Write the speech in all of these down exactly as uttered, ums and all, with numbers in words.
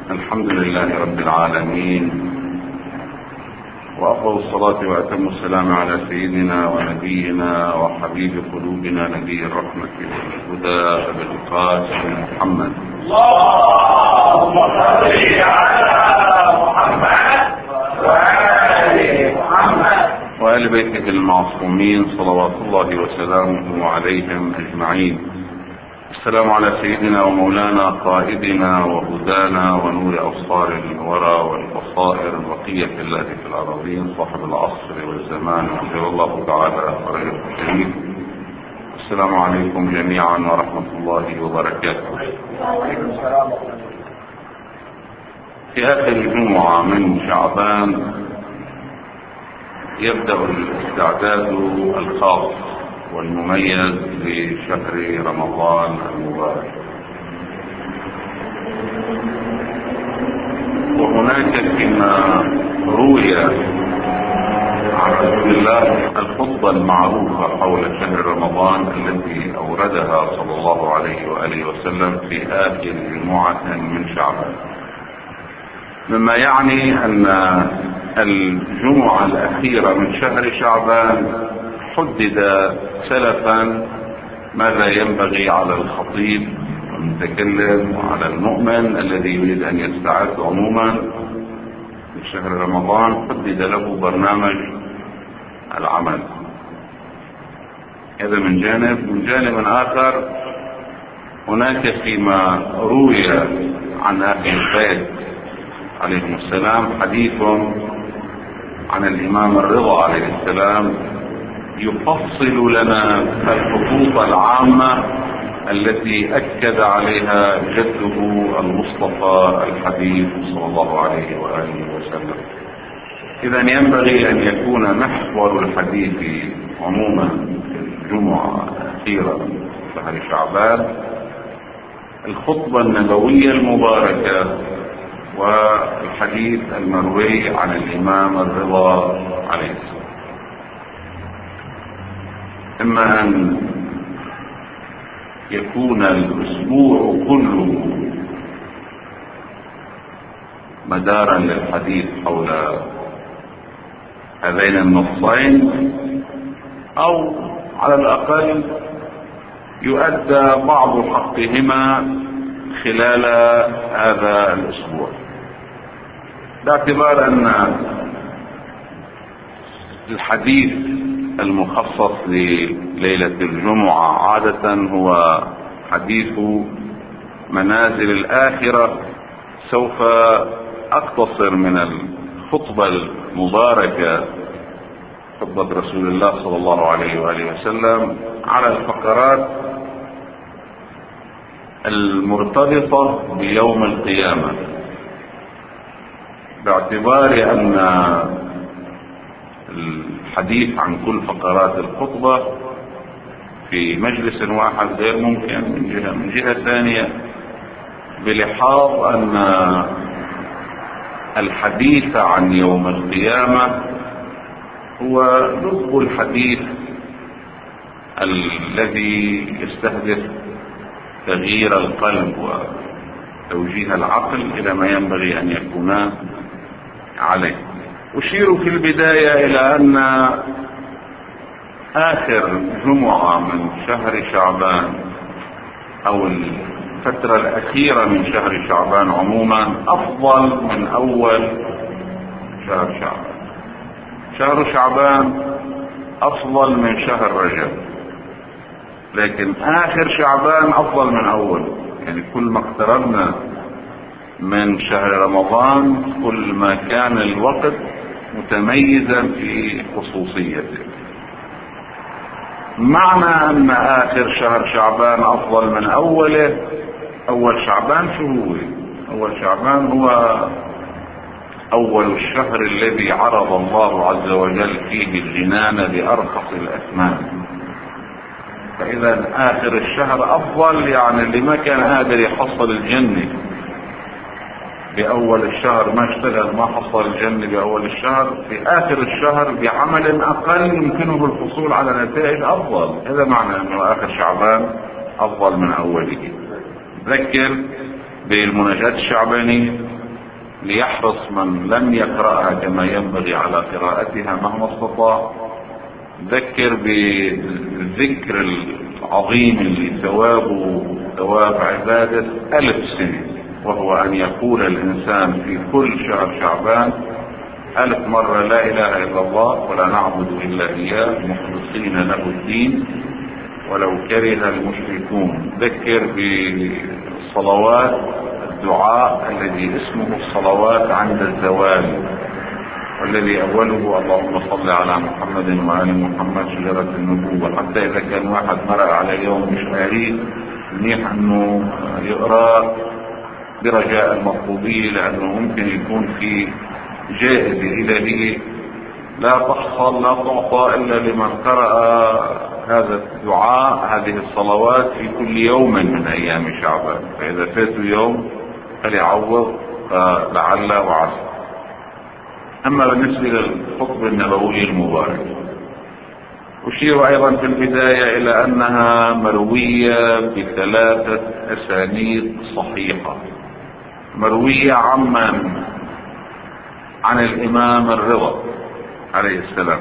الحمد لله رب العالمين، وأفضل الصلاة وأتم السلام على سيدنا ونبينا وحبيب قلوبنا نبي الرحمة والهدى أبي القاسم محمد. اللهم صل على محمد وآل محمد وآل بيته المعصومين صلوات الله وسلامه عليهم أجمعين. السلام على سيدنا ومولانا قائدنا وهدانا ونور أبصار الورى والبصائر بقية الله في الأراضين صاحب العصر والزمان وخير الله تعالى خير الشريف. السلام عليكم جميعا ورحمة الله وبركاته. في آخر جمعة من شعبان يبدأ الاستعداد الخاص والمميز لشهر رمضان المبارك، وهناك فيما روي عن رسول الله الخطبة المعروفة حول شهر رمضان التي أوردها صلى الله عليه وآله وسلم في آخر جمعة من شعبان، مما يعني أن الجمعة الأخيرة من شهر شعبان حدد سلفا ماذا ينبغي على الخطيب والمتكلم وعلى المؤمن الذي يريد أن يستعد عموما لشهر رمضان، حدد له برنامج العمل. هذا من جانب. من جانب آخر هناك فيما روي عن أهل البيت عليهم السلام حديث عن الإمام الرضا عليه السلام يفصل لنا الخطوط العامة التي أكد عليها جده المصطفى الحبيب صلى الله عليه وآله وسلم. إذا ينبغي أن يكون محور الحديث عموما في الجمعة الأخيرة من شهر شعبان الخطبة النبوية المباركة والحديث المروي عن الإمام الرضا عليه السلام. إما أن يكون الأسبوع كله مدارا للحديث حول هذين النصين، أو على الأقل يؤدى بعض حقهما خلال هذا الأسبوع، باعتبار أن الحديث المخصص لليلة الجمعة عادة هو حديث منازل الآخرة. سوف أقتصر من الخطبة المباركة خطبة رسول الله صلى الله عليه وآله وسلم على الفقرات المرتبطة بيوم القيامة، باعتبار أن الحديث عن كل فقرات الخطبة في مجلس واحد غير ممكن من جهة. من جهة ثانية بلحاظ أن الحديث عن يوم القيامة هو لب الحديث الذي يستهدف تغيير القلب وتوجيه العقل إلى ما ينبغي أن يكون عليه. أشير في البداية إلى أن آخر جمعة من شهر شعبان أو الفترة الأخيرة من شهر شعبان عموما أفضل من أول شهر شعبان. شهر شعبان أفضل من شهر رجب، لكن آخر شعبان أفضل من أول. يعني كل ما اقتربنا من شهر رمضان كل ما كان الوقت متميزا في خصوصيته. معنى أن آخر شهر شعبان أفضل من أوله، أول شعبان شو هو؟ أول شعبان هو أول الشهر الذي عرض الله عز وجل فيه الجنان بأرخص الأثمان. فإذا آخر الشهر أفضل، يعني اللي ما كان قادر يحصل الجنة بأول الشهر، ما اشتغل ما حصل الجنة بأول الشهر، في آخر الشهر بعمل أقل يمكنه الحصول على نتائج أفضل. هذا معنى أنه آخر شعبان أفضل من أوله. ذكر بالمناجاة الشعبانية ليحرص من لم يقرأها كما ينبغي على قراءتها مهما استطاع. ذكر بالذكر العظيم اللي ثوابه ثواب عبادة ألف سنة، وهو أن يقول الإنسان في كل شهر شعبان ألف مرة لا إله إلا الله ولا نعبد إلا إياه مخلصين له الدين ولو كره المشركون. ذكر بالصلوات الدعاء الذي اسمه الصلوات عند الزوال، والذي أوله اللهم صل على محمد وآل محمد شجرة النبوة، حتى إذا كان واحد مرق على يوم مش قاري منيح أنه يقرأ برجاء المطلوبية، لأنه ممكن يكون في جائزة إلهية لا تحصل لا تعطى إلا لمن قرأ هذا الدعاء هذه الصلوات في كل يوم من أيام شعبان. فإذا فاتوا يوم فليعوض لعل وعسى. أما بالنسبة للخطبة النبوية المباركة، أشير أيضا في البداية إلى أنها مروية بثلاثة أسانيد صحيحة. مروية عمن عن الإمام الرضا عليه السلام،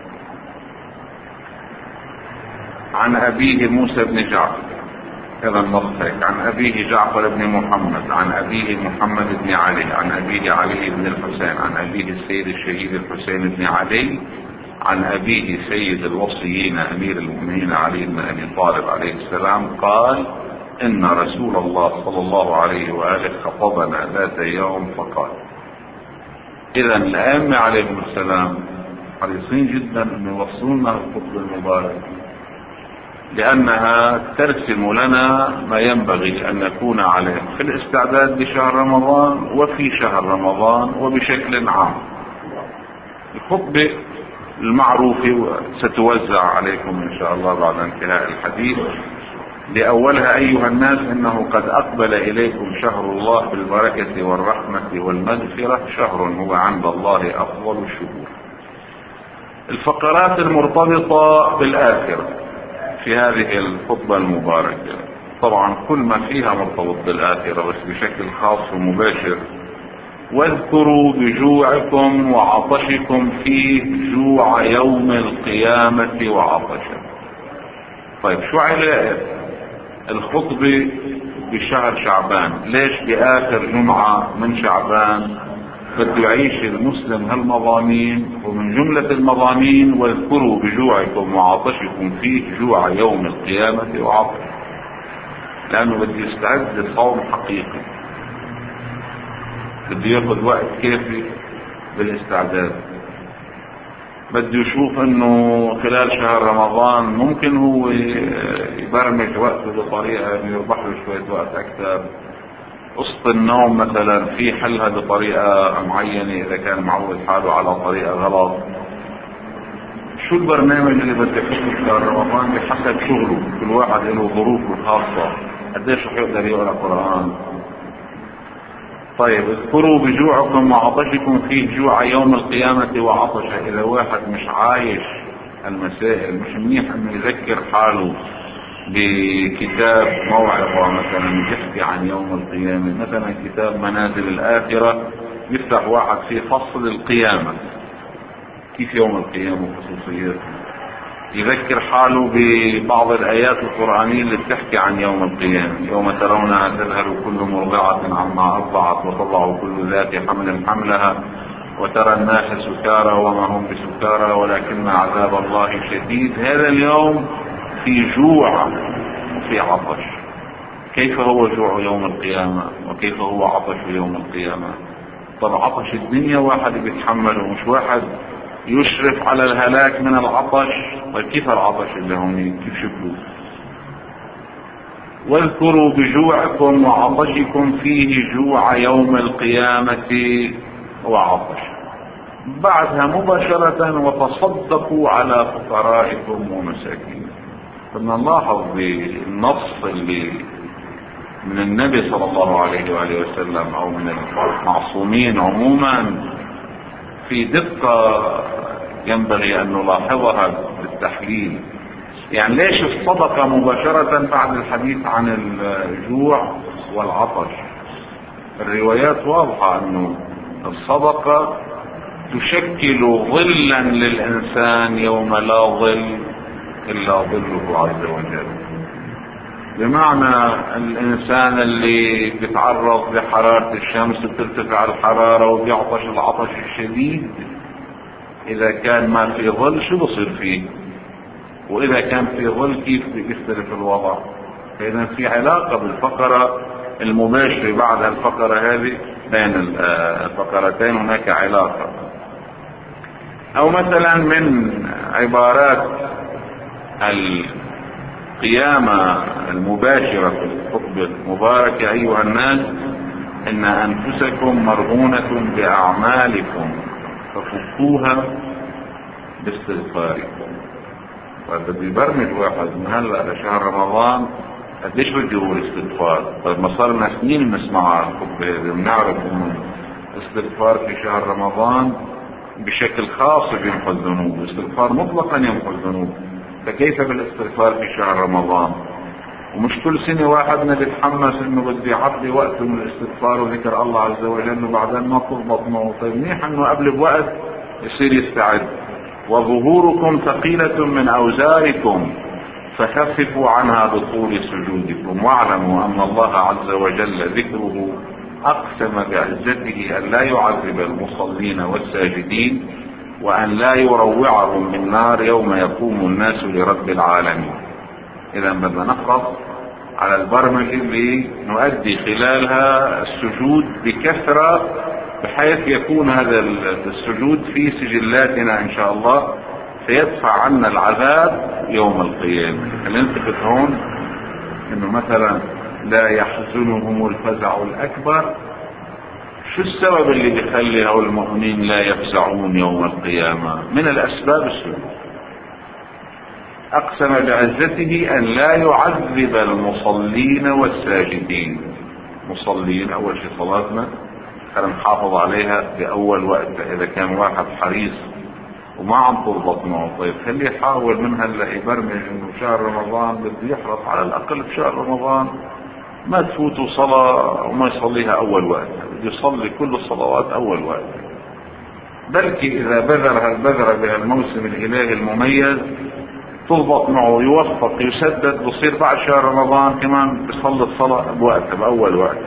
عن أبيه موسى بن جعفر، هذا المضحك، عن أبيه جعفر بن محمد، عن أبيه محمد بن علي، عن أبيه علي بن الحسين، عن أبيه السيد الشهيد الحسين بن علي، عن أبيه سيد الوصيين أمير المؤمنين علي بن أبي طالب عليه السلام قال: إن رسول الله صلى الله عليه وآله خطبنا ذات يوم فقال. إذا الأئمة عليهم السلام حريصين جدا أن يوصلنا الخطبة المباركة، لأنها ترسم لنا ما ينبغي أن نكون عليه في الاستعداد لشهر رمضان وفي شهر رمضان وبشكل عام. الخطبة المعروفة ستوزع عليكم إن شاء الله بعد انتهاء الحديث. لأولها: أيها الناس، إنه قد أقبل إليكم شهر الله بالبركة والرحمة والمغفرة، شهر هو عند الله أفضل الشهور. الفقرات المرتبطة بالآخرة في هذه الخطبة المباركة، طبعا كل ما فيها مرتبط بالآخرة بس بشكل خاص ومباشر. واذكروا بجوعكم وعطشكم فيه جوع يوم القيامة وعطشه. طيب، شو علاقة الخطبة بشهر شعبان؟ ليش بآخر جمعة من شعبان بده يعيش المسلم هالمضامين؟ ومن جملة المضامين: واذكروا بجوعكم وعطشكم فيه جوع يوم القيامة وعطش، لأنه بده يستعد لصوم حقيقي، بده ياخذ وقت كافي بالاستعداد، بده يشوف انه خلال شهر رمضان ممكن هو يبرمج وقته بطريقة انه يربح له شوية وقت اكثر. قصة النوم مثلا في حلها بطريقة معينة اذا كان معود حاله على طريقة غلط. شو البرنامج اللي بده يحطه في شهر رمضان بحسب شغله، كل واحد له ظروفه الخاصة، قديش رح يقدر يقرأ قرآن. طيب، اذكروا بجوعكم وعطشكم فيه جوع يوم القيامة وعطشه. إذا واحد مش عايش المسائل، مش منيح انه يذكر حاله بكتاب موعظة مثلا يحكي عن يوم القيامة، مثلا كتاب منازل الآخرة يفتح واحد في فصل القيامة، كيف يوم القيامة وخصوصياته، يذكر حاله ببعض الآيات القرآنية اللي بتحكي عن يوم القيامة: يوم ترونها تذهل كل مرضعة عما أرضعت وتضع كل ذات حمل حملها وترى الناس سكارى وما هم بسكارى ولكن عذاب الله شديد. هذا اليوم في جوع وفي عطش. كيف هو جوع يوم القيامة وكيف هو عطش يوم القيامة؟ طب عطش الدنيا واحد بيتحمله، مش واحد يشرف على الهلاك من العطش. طيب كيف العطش اللي هون كيف شكله؟ واذكروا بجوعكم وعطشكم فيه جوع يوم القيامة وعطش. بعدها مباشرة: وتصدقوا على فقرائكم ومساكين. بدنا نلاحظ بالنص اللي من النبي صلى الله عليه وآله وسلم او من المعصومين عموما في دقة ينبغي ان نلاحظها بالتحليل. يعني ليش الصدقة مباشرة بعد الحديث عن الجوع والعطش؟ الروايات واضحة انه الصدقة تشكل ظلا للإنسان يوم لا ظل إلا ظله عز وجل. بمعنى الإنسان اللي بيتعرض لحرارة الشمس وترتفع الحرارة وبيعطش العطش الشديد، إذا كان ما في ظل شو بصير فيه؟ وإذا كان في ظل كيف بيختلف الوضع؟ فإذا في علاقة بالفقرة المباشرة بعد الفقرة هذه، بين الفقرتين هناك علاقة. أو مثلا من عبارات القيامة المباشرة في الخطبة المباركة: أيها الناس إن أنفسكم مرهونة بأعمالكم ففكوها باستغفاركم. وهذا بيبرمج واحد من هلا لشهر رمضان قديش بده يقول استغفار. طيب ما صارنا سنين بنسمع الخطبة هذه وبنعرف إنه الاستغفار في شهر رمضان بشكل خاص بيمحو الذنوب، الاستغفار مطلقا يمحو الذنوب، فكيف بالاستغفار في شهر رمضان؟ ومش كل سنة واحدنا بيتحمس انه بدي يعطي وقت من الاستغفار وذكر الله عز وجل وبعدين ما تضبط معه. طيب منيح انه قبل بوقت يصير يستعد. وظهوركم ثقيلة من اوزاركم فخففوا عنها بطول سجودكم واعلموا ان الله عز وجل ذكره اقسم بعزته ان لا يعذب المصلين والساجدين وان لا يروعهم من نار يوم يقوم الناس لرب العالمين. اذا بدنا نحرص على البرمجة اللي نؤدي خلالها السجود بكثرة بحيث يكون هذا السجود في سجلاتنا ان شاء الله فيدفع عنا العذاب يوم القيامة. الانتقد هون انه مثلا لا يحزنهم الفزع الاكبر. شو السبب اللي بيخلي هؤلاء المؤمنين لا يفزعون يوم القيامة؟ من الاسباب السجود. اقسم بعزته ان لا يعذب المصلين والساجدين. مصلين اول شيء صلاتنا خلينا نحافظ عليها باول وقت. اذا كان واحد حريص وما عم تضبط معه، طيب خليه يحاول من هلا يبرمج انه شهر رمضان بده يحرص على الاقل في شهر رمضان ما تفوته صلاة وما يصليها اول وقت، بده يصلي كل الصلوات اول وقت. بلكي اذا بذر هالبذرة بهالموسم الالهي المميز تضبط معه، يوفق، يسدد، بصير بعد شهر رمضان كمان بيصلي الصلاة بوقتها بأول وقت.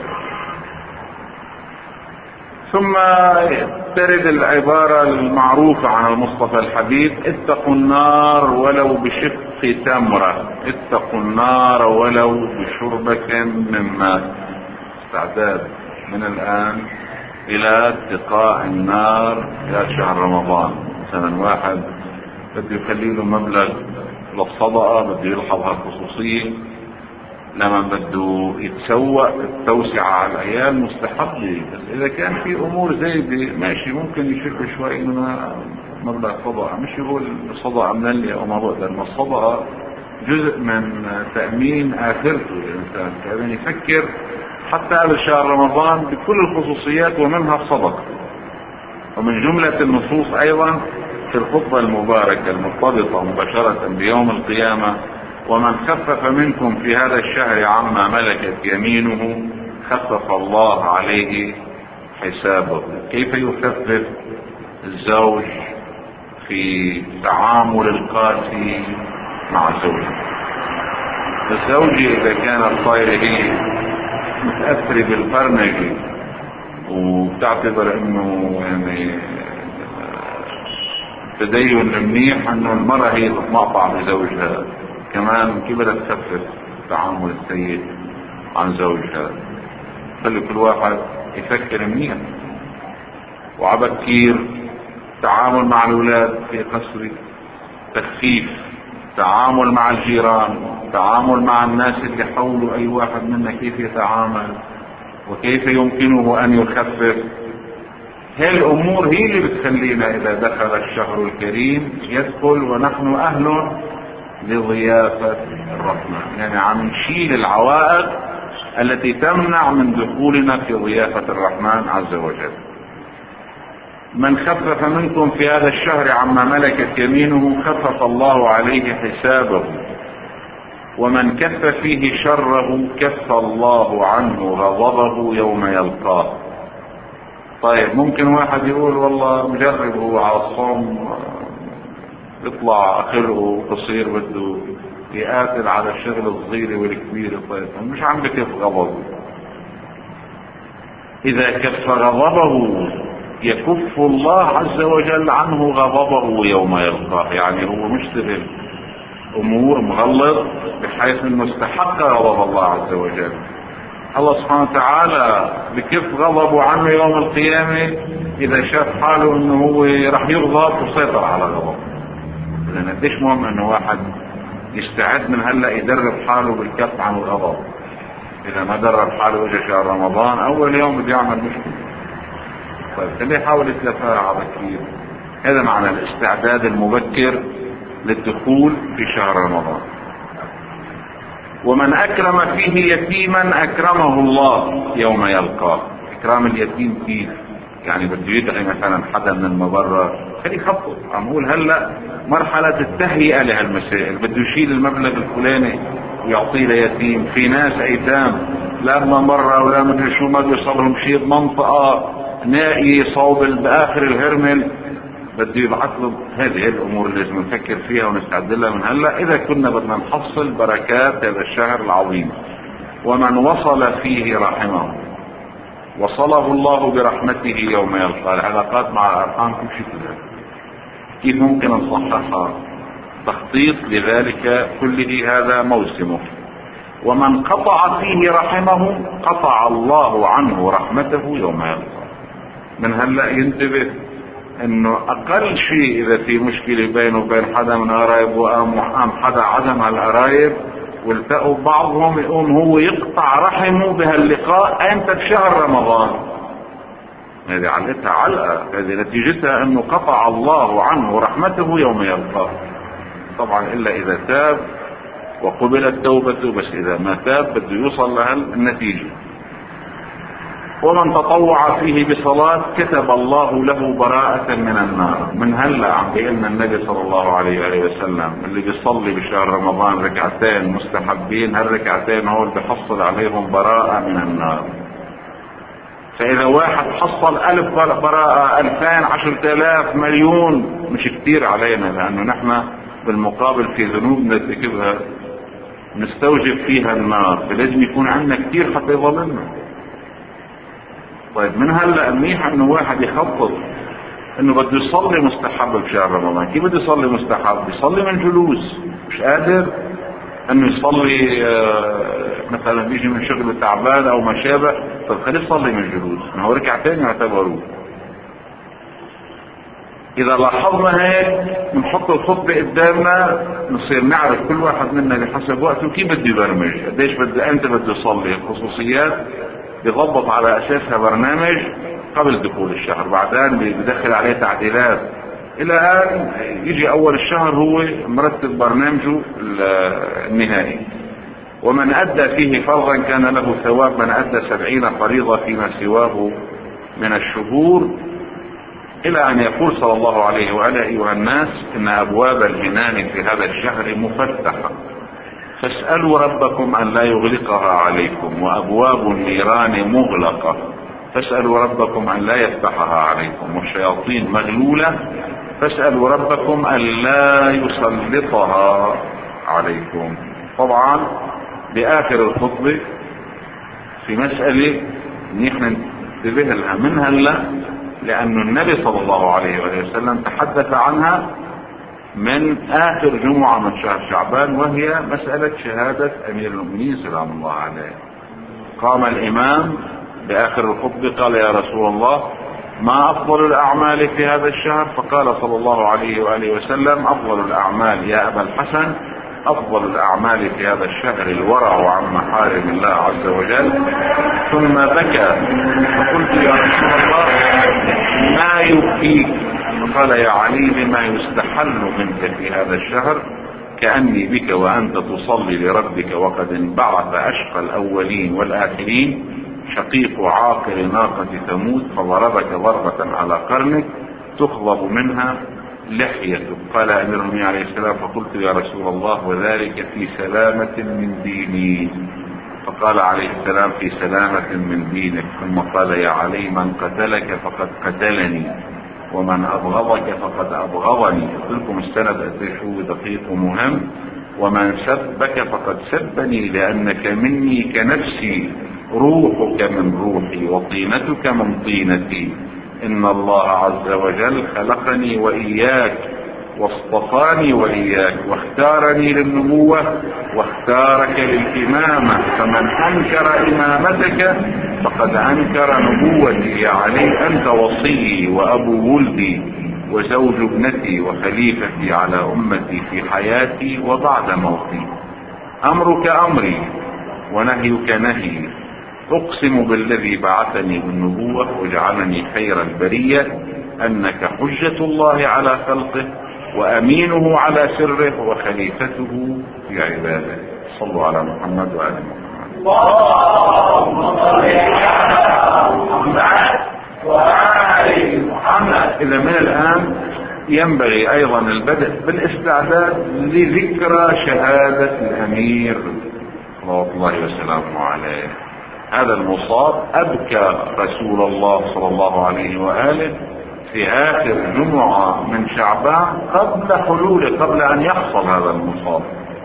ثم ترد العبارة المعروفة عن المصطفى الحبيب: اتقوا النار ولو بشق تمرة، اتقوا النار ولو بشربة من ماء. استعداد من الآن إلى اتقاء النار إلى شهر رمضان. مثلا واحد بده يخلي له مبلغ للصدقة، بده يلحظها خصوصية، لما بده يتسوق التوسعة على العيال مستحب. بس إذا كان في أمور زي ماشي ممكن يشرب شوي من مبلغ صدقة، مش يقول صدقة من اللي أو ما بقدر. ما الصدقة جزء من تأمين آخرته الإنسان، كأن يفكر حتى قبل شهر رمضان بكل الخصوصيات ومنها الصدقة. ومن جملة النصوص أيضا في الخطبة المباركة المرتبطة مباشرة بيوم القيامة: ومن خفف منكم في هذا الشهر عما ملكت يمينه خفف الله عليه حسابه. كيف يخفف الزوج في تعامل القاسي مع زوجه؟ الزوجة إذا كانت صايرة هي متأثرة بالبرمجة وبتعتبر انه يعني تدين منيح انه المرأة هي تتمقطع بزوجها، كمان كيف بدها تخفف التعامل السيء عن زوجها؟ خلي كل واحد يفكر منيح. وعبكير تعامل مع الاولاد في قصري، تخفيف تعامل مع الجيران، تعامل مع الناس اللي حوله، اي واحد منا كيف يتعامل وكيف يمكنه ان يخفف. هذه الامور هي اللي بتخلينا اذا دخل الشهر الكريم يدخل ونحن اهل لضيافة الرحمن، يعني عم نشيل العوائق التي تمنع من دخولنا في ضيافة الرحمن عز وجل. من خفف منكم في هذا الشهر عما ملكت يمينه خفف الله عليه حسابه، ومن كف فيه شره كف الله عنه غضبه يوم يلقاه. طيب ممكن واحد يقول والله مجرب هو على الصوم يطلع خلقه قصير بده يقاتل على الشغل الصغير والكبير. طيب مش عم بكف غضبه. اذا كف غضبه يكف الله عز وجل عنه غضبه يوم يلقاه. يعني هو مشتغل امور مغلط بحيث انه استحق غضب الله عز وجل. الله سبحانه وتعالى بكف غضبه عنه يوم القيامة اذا شاف حاله انه هو رح يغضب وسيطر على غضبه. لان قديش مهم انه واحد يستعد من هلا يدرب حاله بالكف عن الغضب. اذا ما درب حاله اجى شهر رمضان اول يوم بده يعمل مشكلة. طيب خليه يحاول يتلافاها بكير. هذا معنى الاستعداد المبكر للدخول في شهر رمضان. ومن اكرم فيه يتيما اكرمه الله يوم يلقاه. اكرام اليتيم كيف؟ يعني بده يدعي مثلا حدا من المبرر، خليه يخطط. عم اقول هلا مرحلة التهيئة لهالمسائل، بده يشيل المبلغ الفلاني ويعطيه ليتيم. في ناس ايتام لا مرة ولا مدري شو ما بيوصلهم شيء منطقة نائي صوب باخر الهرمل، بده يبعث له. هذه الامور اللي لازم نفكر فيها ونستعد لها من هلا اذا كنا بدنا نحصل بركات هذا الشهر العظيم. ومن وصل فيه رحمه وصله الله برحمته يوم يلقى. العلاقات مع الارحام كل شيء كلها كيف ممكن نصححها؟ تخطيط لذلك كله هذا موسمه. ومن قطع فيه رحمه قطع الله عنه رحمته يوم يلقى. من هلا ينتبه انه اقل شيء اذا في مشكلة بينه وبين حدا من قرايب وقام حدا عزم على القرايب والتقوا بعضهم يقوم هو يقطع رحمه بهاللقاء امتى؟ بشهر رمضان. هذه علقتها علقة. هذه نتيجتها انه قطع الله عنه رحمته يوم يلقاه. طبعا الا اذا تاب وقبلت توبته، بس اذا ما تاب بده يوصل لها النتيجة. ومن تطوع فيه بصلاة كتب الله له براءة من النار. من هلا عم بيقلنا النبي صلى الله عليه وآله وسلم اللي بيصلي بشهر رمضان ركعتين مستحبين، هالركعتين هول بحصل عليهم براءة من النار. فإذا واحد حصل ألف براءة، ألفين، عشرة آلاف، مليون، مش كتير علينا، لأنه نحن بالمقابل في ذنوب نرتكبها نستوجب فيها النار، فلازم يكون عندنا كتير حتى يظلمنا. طيب من هلا منيح انه واحد يخطط انه بده يصلي مستحب بشهر رمضان. كيف بده يصلي مستحب؟ يصلي من جلوس. مش قادر انه يصلي مثلا بيجي من شغله تعبان او ما شابه، طب خليه يصلي من جلوس، ما هو ركعتين يعتبروه. اذا لاحظنا هيك بنحط الخطبه قدامنا نصير نعرف كل واحد منا بحسب وقته كيف بده يبرمج، قديش بده، امتى بده يصلي. الخصوصيات بيضبط على اساسها برنامج قبل دخول الشهر، بعدين بيدخل عليه تعديلات الى ان يجي اول الشهر هو مرتب برنامجه النهائي. ومن ادى فيه فرضا كان له ثواب من ادى سبعين فريضة فيما سواه من الشهور، الى ان يقول صلى الله عليه وآله ايها الناس ان ابواب الجنان في هذا الشهر مفتحة فاسألوا ربكم ان لا يغلقها عليكم، وابواب النيران مغلقة فاسألوا ربكم ان لا يفتحها عليكم، والشياطين مغلولة فاسألوا ربكم ان لا يسلطها عليكم. طبعا باخر الخطبة في مسألة نحن ننتبه لها من هلا، لأن النبي صلى الله عليه وسلم تحدث عنها من آخر جمعة من شهر شعبان، وهي مسألة شهادة أمير المؤمنين سلام الله عليه. قام الإمام بآخر الخطبة قال يا رسول الله ما أفضل الأعمال في هذا الشهر؟ فقال صلى الله عليه وآله وسلم أفضل الأعمال يا أبا الحسن أفضل الأعمال في هذا الشهر الورع عن محارم الله عز وجل. ثم بكى فقلت يا رسول الله ما يبكيك؟ فقال يا علي بما يستحل منك في هذا الشهر كأني بك وأنت تصلي لربك وقد انبعث أشقى الأولين والآخرين شقيق عاقر ناقة ثمود فضربك ضربة على قرنك تخضب منها لحيته. قال أمير المؤمنين عليه السلام فقلت يا رسول الله وذلك في سلامة من ديني؟ فقال عليه السلام في سلامة من دينك، ثم قال يا علي من قتلك فقد قتلني ومن أبغضك فقد أبغضني. قلت لكم السند قديش هو دقيق ومهم. ومن سبك فقد سبني لأنك مني كنفسي، روحك من روحي وطينتك من طينتي. إن الله عز وجل خلقني وإياك واصطفاني وإياك واختارني للنبوة واختارك للإمامة، فمن أنكر إمامتك فقد أنكر نبوتي. يا علي أنت وصيي وأبو ولدي وزوج ابنتي وخليفتي على أمتي في حياتي وبعد موتي. أمرك أمري ونهيك نهي. أقسم بالذي بعثني بالنبوة وجعلني خير البرية أنك حجة الله على خلقه وأمينه على سره وخليفته في عباده. صلوا على محمد وآل محمد. اللهم صل على محمد وآل محمد. إذا من الآن ينبغي أيضا البدء بالاستعداد لذكرى شهادة الأمير صلوات الله وسلامه عليه. هذا المصاب أبكى رسول الله صلى الله عليه وآله في آخر جمعة من شعبان قبل حلوله، قبل أن يحصل هذا المصاب.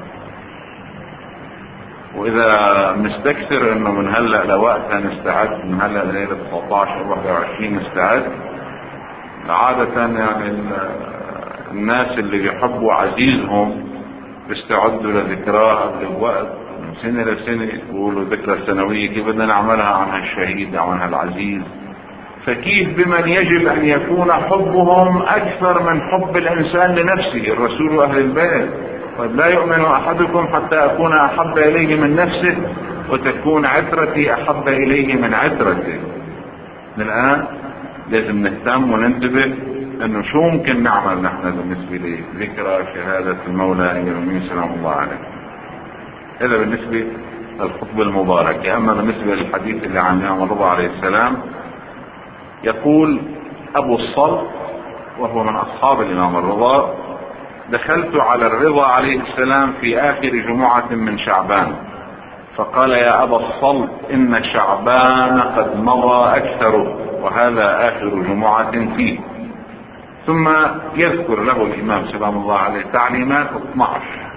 وإذا نستكثر إنه من هلأ لوقتها نستعد، من هلأ ليلة تسعة عشر واحد وعشرين نستعد. عادة يعني الناس اللي بيحبوا عزيزهم بيستعدوا لذكراه قبل الوقت من سنة لسنة، يقولوا ذكرى سنوية كيف بدنا نعملها عن هالشهيد عن هالعزيز. فكيف بمن يجب أن يكون حبهم أكثر من حب الإنسان لنفسه، الرسول وأهل البيت. طيب لا يؤمن أحدكم حتى أكون أحب إليه من نفسه وتكون عترتي أحب إليه من عترته. من الآن لازم نهتم وننتبه أنه شو ممكن نعمل نحن بالنسبة لذكرى شهادة المولى أمير المؤمنين سلام الله عليه. هذا بالنسبة للخطبة المباركة. أما بالنسبة للحديث اللي عن الإمام الرضا عليه السلام، يقول أبو الصلت وهو من أصحاب الإمام الرضا: دخلت على الرضا عليه السلام في آخر جمعة من شعبان فقال يا أبا الصلت إن شعبان قد مضى أكثره وهذا آخر جمعة فيه. ثم يذكر له الإمام سلام الله عليه تعليمات اثني عشر: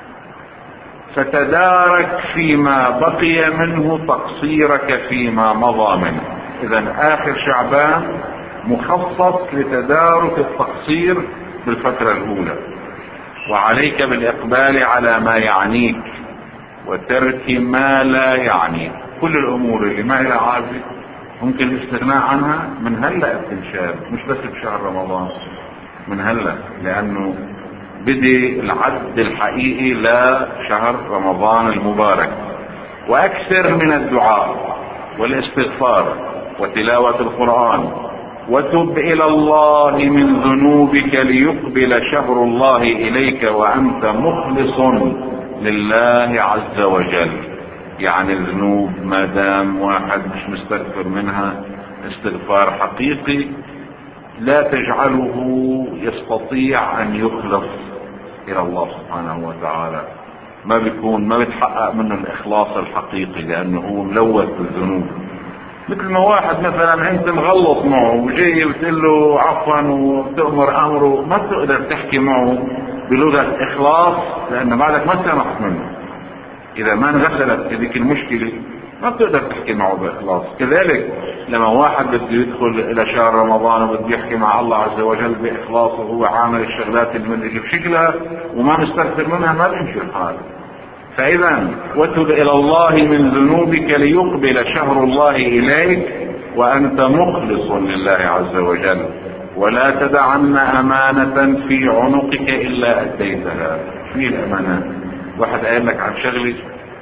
فتدارك فيما بقي منه تقصيرك فيما مضى منه. إذن آخر شعبان مخصص لتدارك التقصير بالفترة الأولى، وعليك بالإقبال على ما يعنيك وترك ما لا يعنيك. كل الأمور اللي ما إلى عازة ممكن الاستغناء عنها من هلأ بتنشاب، مش بس بشهر رمضان، من هلأ، لأنه بدي العد الحقيقي لشهر رمضان المبارك. وأكثر من الدعاء والاستغفار وتلاوة القرآن، وتب إلى الله من ذنوبك ليقبل شهر الله إليك وأنت مخلص لله عز وجل. يعني الذنوب ما دام واحد مش مستغفر منها استغفار حقيقي لا تجعله يستطيع أن يخلص إلى الله سبحانه وتعالى، ما بيكون ما بيتحقق منه الإخلاص الحقيقي لأنه هو ملوث بالذنوب. مثل ما واحد مثلا انت مغلط معه وجاي بتقول له عفوا وتأمر امره، ما تقدر تحكي معه بلغة اخلاص لان بعدك ما سمحت منه. اذا ما انغسلت هذيك المشكلة ما بتقدر تحكي معه باخلاص. كذلك لما واحد بده يدخل الى شهر رمضان وبده يحكي مع الله عز وجل باخلاص وهو عامل الشغلات اللي بشكلها وما مستغفر منها ما بيمشي الحال. فإذا وتب إلى الله من ذنوبك ليقبل شهر الله إليك وأنت مخلص لله عز وجل، ولا تدعن أمانة في عنقك إلا أديتها. في الأمانات واحد قال لك عن شغلة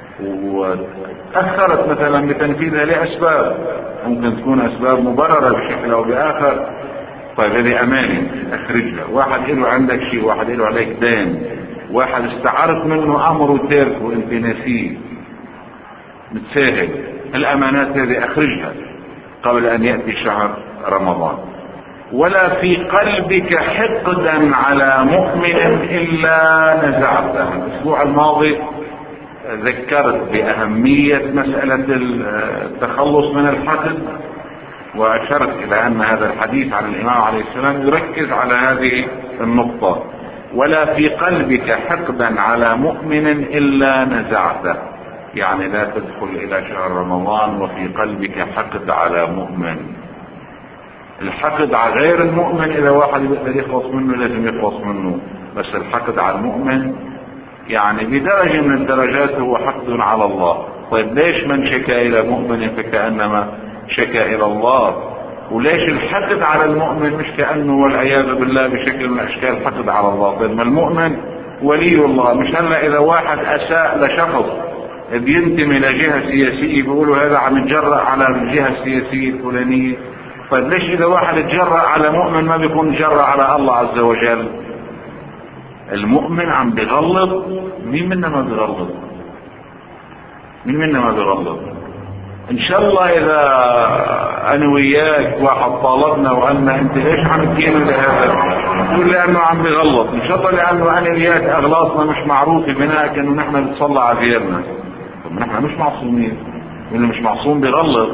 وتأخرت مثلا بتنفيذها لأسباب ممكن تكون أسباب مبررة بشكل أو بآخر، طيب هذه أمانة أخرجها. واحد له عندك شيء، واحد له عليك دين، واحد استعرت منه امر وترك وانت نسيه متساهل، الامانات هذه اخرجها قبل ان يأتي شهر رمضان. ولا في قلبك حقدا على مؤمن الا نزعته. الاسبوع الماضي ذكرت بأهمية مسألة التخلص من الحقد، وأشرت إلى أن هذا الحديث عن الإمام عليه السلام يركز على هذه النقطة: ولا في قلبك حقدا على مؤمن إلا نزعته. يعني لا تدخل إلى شهر رمضان وفي قلبك حقد على مؤمن. الحقد على غير المؤمن إذا واحد يقدر يخلص منه لازم يخلص منه، بس الحقد على المؤمن يعني بدرجة من الدرجات هو حقد على الله. طيب ليش من شكا إلى مؤمن فكأنما شكا إلى الله؟ وليش الحقد على المؤمن مش كأنه والعياذ بالله بشكل من أشكال حقد على الله؟ طيب ما المؤمن ولي الله. مش هلا إذا واحد أساء لشخص بينتمي لجهة سياسية بيقولوا هذا عم يتجرأ على الجهة السياسية الفلانية. طيب ليش إذا واحد يتجرأ على مؤمن ما بيكون يتجرأ على الله عز وجل؟ المؤمن عم بيغلط. مين منا ما بيغلط؟ مين منا ما بيغلط؟ ان شاء الله اذا انا وياك واحد طالبنا وقالنا انت ليش عم تجينا لهذا، تقول لانه عم بيغلط. ان شاء الله لانه انا وياك اغلاطنا مش معروفه بناء انه نحن بنصلى على غيرنا. طب نحن مش معصومين، واللي مش معصوم بيغلط.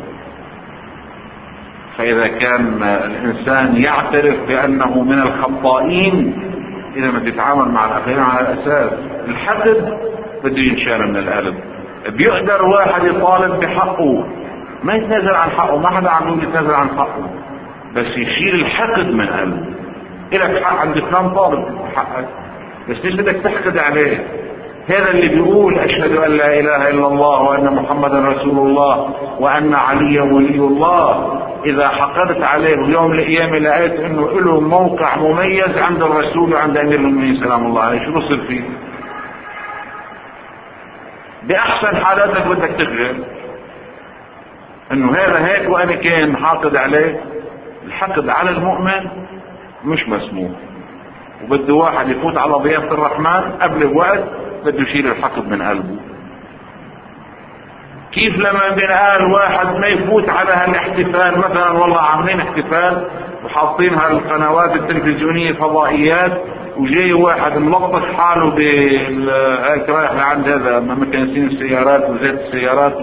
فاذا كان الانسان يعترف بانه من الخطائين اذا ما بيتعامل مع الاخرين على الاساس الحقد بده ينشال من القلب. بيقدر واحد يطالب بحقه، ما يتنازل عن حقه، ما حدا عم يقول يتنازل عن حقه، بس يشيل الحقد من قلبه. إلك حق عند فلان طالب حقك، بس مش بدك تحقد عليه. هذا اللي بيقول أشهد أن لا إله إلا الله وأن محمدا رسول الله وأن عليا ولي الله، إذا حقدت عليه اليوم القيامة لقيت إنه له موقع مميز عند الرسول وعند أمير المؤمنين سلام الله عليه، شو بصير فيه؟ بأحسن حالاتك بدك تخجل إنه هذا هيك وأنا كان حاقد عليه. الحقد على المؤمن مش مسموح، وبده واحد يفوت على ضيافة الرحمن قبل الوقت بده يشيل الحقد من قلبه. كيف لما بنقال واحد ما يفوت على هالاحتفال مثلا، والله عاملين احتفال وحاطين هالقنوات التلفزيونية فضائيات، وجاي واحد ملطش حاله بالهيك رايح لعند هذا مكنسين السيارات وزيت السيارات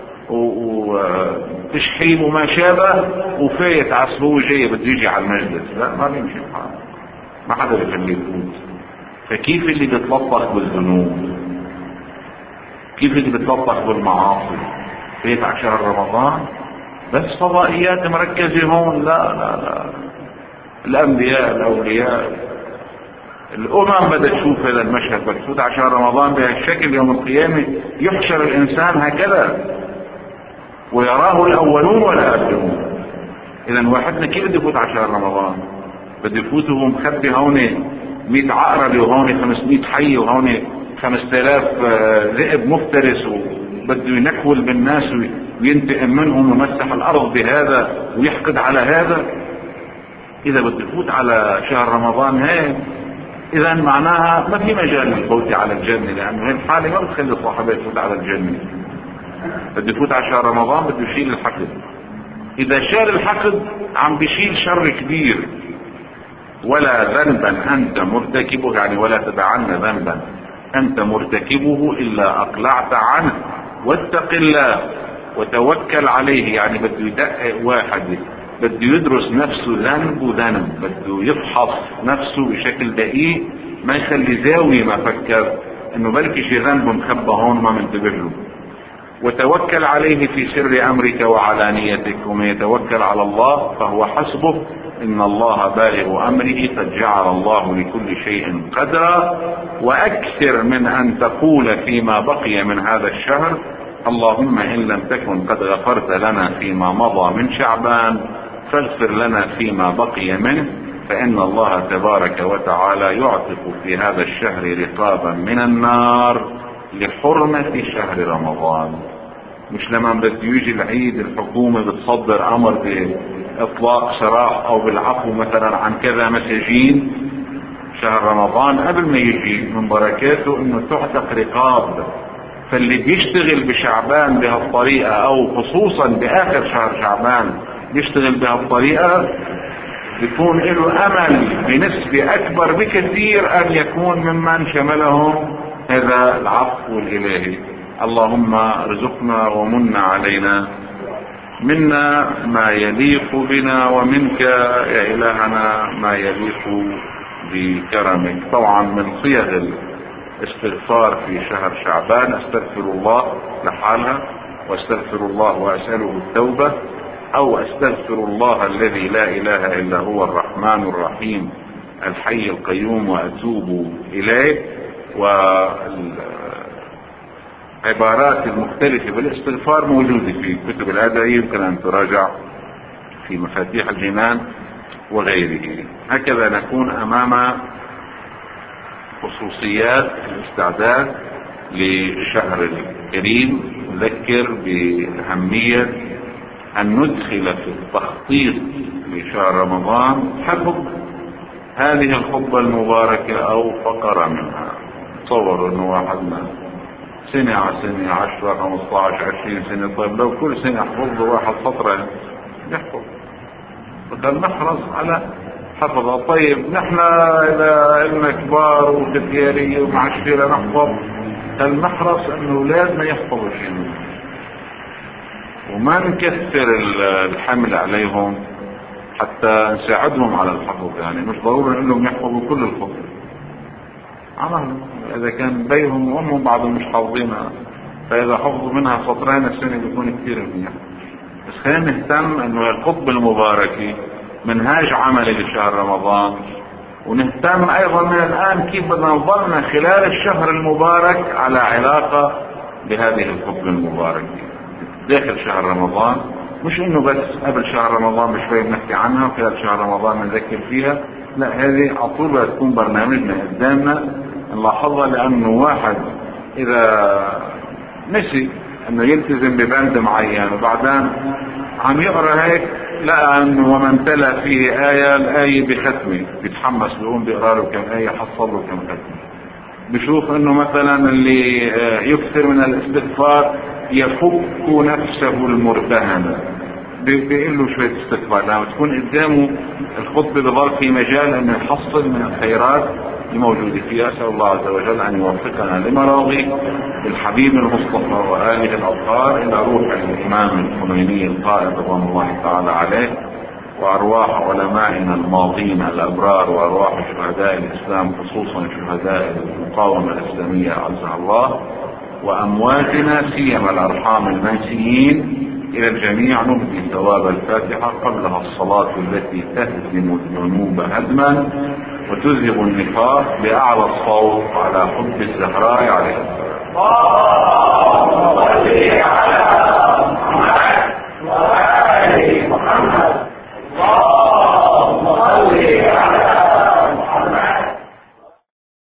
وتشحيم وما شابه، وفايت عصبه جاي بده يجي على المجلس. لا ما بيمشي الحال، ما حدا بيخليه يفوت. فكيف اللي بيتلطخ بالذنوب؟ كيف اللي بيتلطخ بالمعاصي فايت على شهر رمضان بس فضائيات مركزة هون؟ لا لا لا، الأنبياء الأولياء الأمم بدها تشوف هذا المشهد، بدها تفوت على شهر رمضان بهالشكل. يوم القيامة يحشر الإنسان هكذا ويراه الأولون والآخرون. إذا واحدنا كيف بده يفوت على شهر رمضان؟ بده يفوت وهو مخبي هون مئة عقرب وهون خمسمئة حي وهون خمسة آلاف ذئب مفترس، وبده ينكول بالناس وينتقم منهم ويمسح الأرض بهذا ويحقد على هذا. إذا بده يفوت على شهر رمضان هيك إذا معناها ما في مجال للفوت على الجنة، لأنه هي الحالة ما بتخلي صاحبها يفوت على الجنة. بده يفوت على شهر رمضان بده يشيل الحقد. إذا شال الحقد عم بيشيل شر كبير. ولا ذنبا أنت مرتكبه، يعني ولا تدعن ذنبا أنت مرتكبه إلا أقلعت عنه واتق الله وتوكل عليه. يعني بده يدقق واحد، بده يدرس نفسه ذنب وذنب، بده يفحص نفسه بشكل دقيق، ما يخلي زاوية ما فكر انه بلكي شي ذنب مخبى هون ما منتبه له. وتوكل عليه في سر امرك وعلانيتك، ومن يتوكل على الله فهو حسبه ان الله بالغ امره قد جعل الله لكل شيء قدرا. واكثر من ان تقول فيما بقي من هذا الشهر اللهم ان لم تكن قد غفرت لنا فيما مضى من شعبان فاغفر لنا فيما بقي منه، فإن الله تبارك وتعالى يعتق في هذا الشهر رقابا من النار لحرمة شهر رمضان. مش لما بده يجي العيد الحكومة بتصدر أمر بإطلاق سراح أو بالعفو مثلا عن كذا مساجين. شهر رمضان قبل ما يجي من بركاته إنه تعتق رقاب. فاللي بيشتغل بشعبان بهالطريقة أو خصوصا بآخر شهر شعبان يشتغل بهالطريقة يكون له امل بنسبة اكبر بكثير ان يكون ممن شملهم هذا العفو الإلهي. اللهم ارزقنا ومن علينا، منا ما يليق بنا، ومنك يا إلهنا ما يليق بكرمك. طبعا من صيغ الاستغفار في شهر شعبان استغفر الله لحالها، واستغفر الله وأسأله التوبة، أو استغفر الله الذي لا إله إلا هو الرحمن الرحيم الحي القيوم وأتوب إليه. والعبارات المختلفة بالاستغفار موجودة في كتب الأدعية، يمكن أن تراجع في مفاتيح الجنان وغيره. هكذا نكون أمام خصوصيات الاستعداد للشهر الكريم. نذكر بأهمية أن ندخل في التخطيط لشهر رمضان حفظ هذه الخطبة المباركة أو فقرة منها. تصوروا أنه واحدنا سنة على سنة عشرة خمسة عشر عشرين سنة، طيب لو كل سنة يحفظ له واحد سطرة يحفظ، بدل نحرص على حفظها. طيب نحن إذا إلنا كبار وتكيارية ومعشرة نحفظ، فالنحرص أنه أولادنا يحفظوا شيء، وما نكثر الحمل عليهم حتى نساعدهم على الحفظ. يعني مش ضروري انهم يحفظوا كل الخطب، عملهم اذا كان بيهم وامهم بعضهم مش حافظينها، فاذا حفظوا منها سطرين السنه بيكون كثير منيح. بس خلينا نهتم انه الخطبه المباركه منهاج عملي لشهر رمضان، ونهتم ايضا من الان كيف بدنا نظلنا خلال الشهر المبارك على علاقه بهذه الخطبه المباركه داخل شهر رمضان. مش انه بس قبل شهر رمضان بشوي بنحكي عنها وخلال شهر رمضان بنذكر فيها، لا، هذه على طول تكون برنامجنا قدامنا نلاحظها. لانه واحد اذا نسي انه يلتزم ببند معين وبعدين عم يقرا هيك لقى انه ومن تلا فيه آية، الآية بختمه بيتحمس بيقوم بيقرا له كم آية، حصل له كم ختمه. بشوف انه مثلا اللي يكثر من الاستغفار يفك نفسه المرتهنة، بيقول له شوية استغفار. لما تكون قدامه الخطبة بضل في مجال انه يحصل من الخيرات الموجودة فيها. أسأل الله عز وجل أن يوفقنا لمراضي الحبيب المصطفى وآله الأطهار إلى روح الإمام الخميني القائد رضوان الله تعالى عليه، وأرواح علمائنا الماضين الأبرار، وأرواح شهداء الإسلام خصوصا شهداء المقاومة الإسلامية أعزها الله، وأمواتنا سيما الأرحام المنسيين. إلى الجميع نهدي ثواب الفاتحة قبلها الصلاة التي تهدم الذنوب هدما وتذهب النفاق بأعلى الصوت على حب الزهراء عليه السلام. اللهم صل على محمد وآل محمد.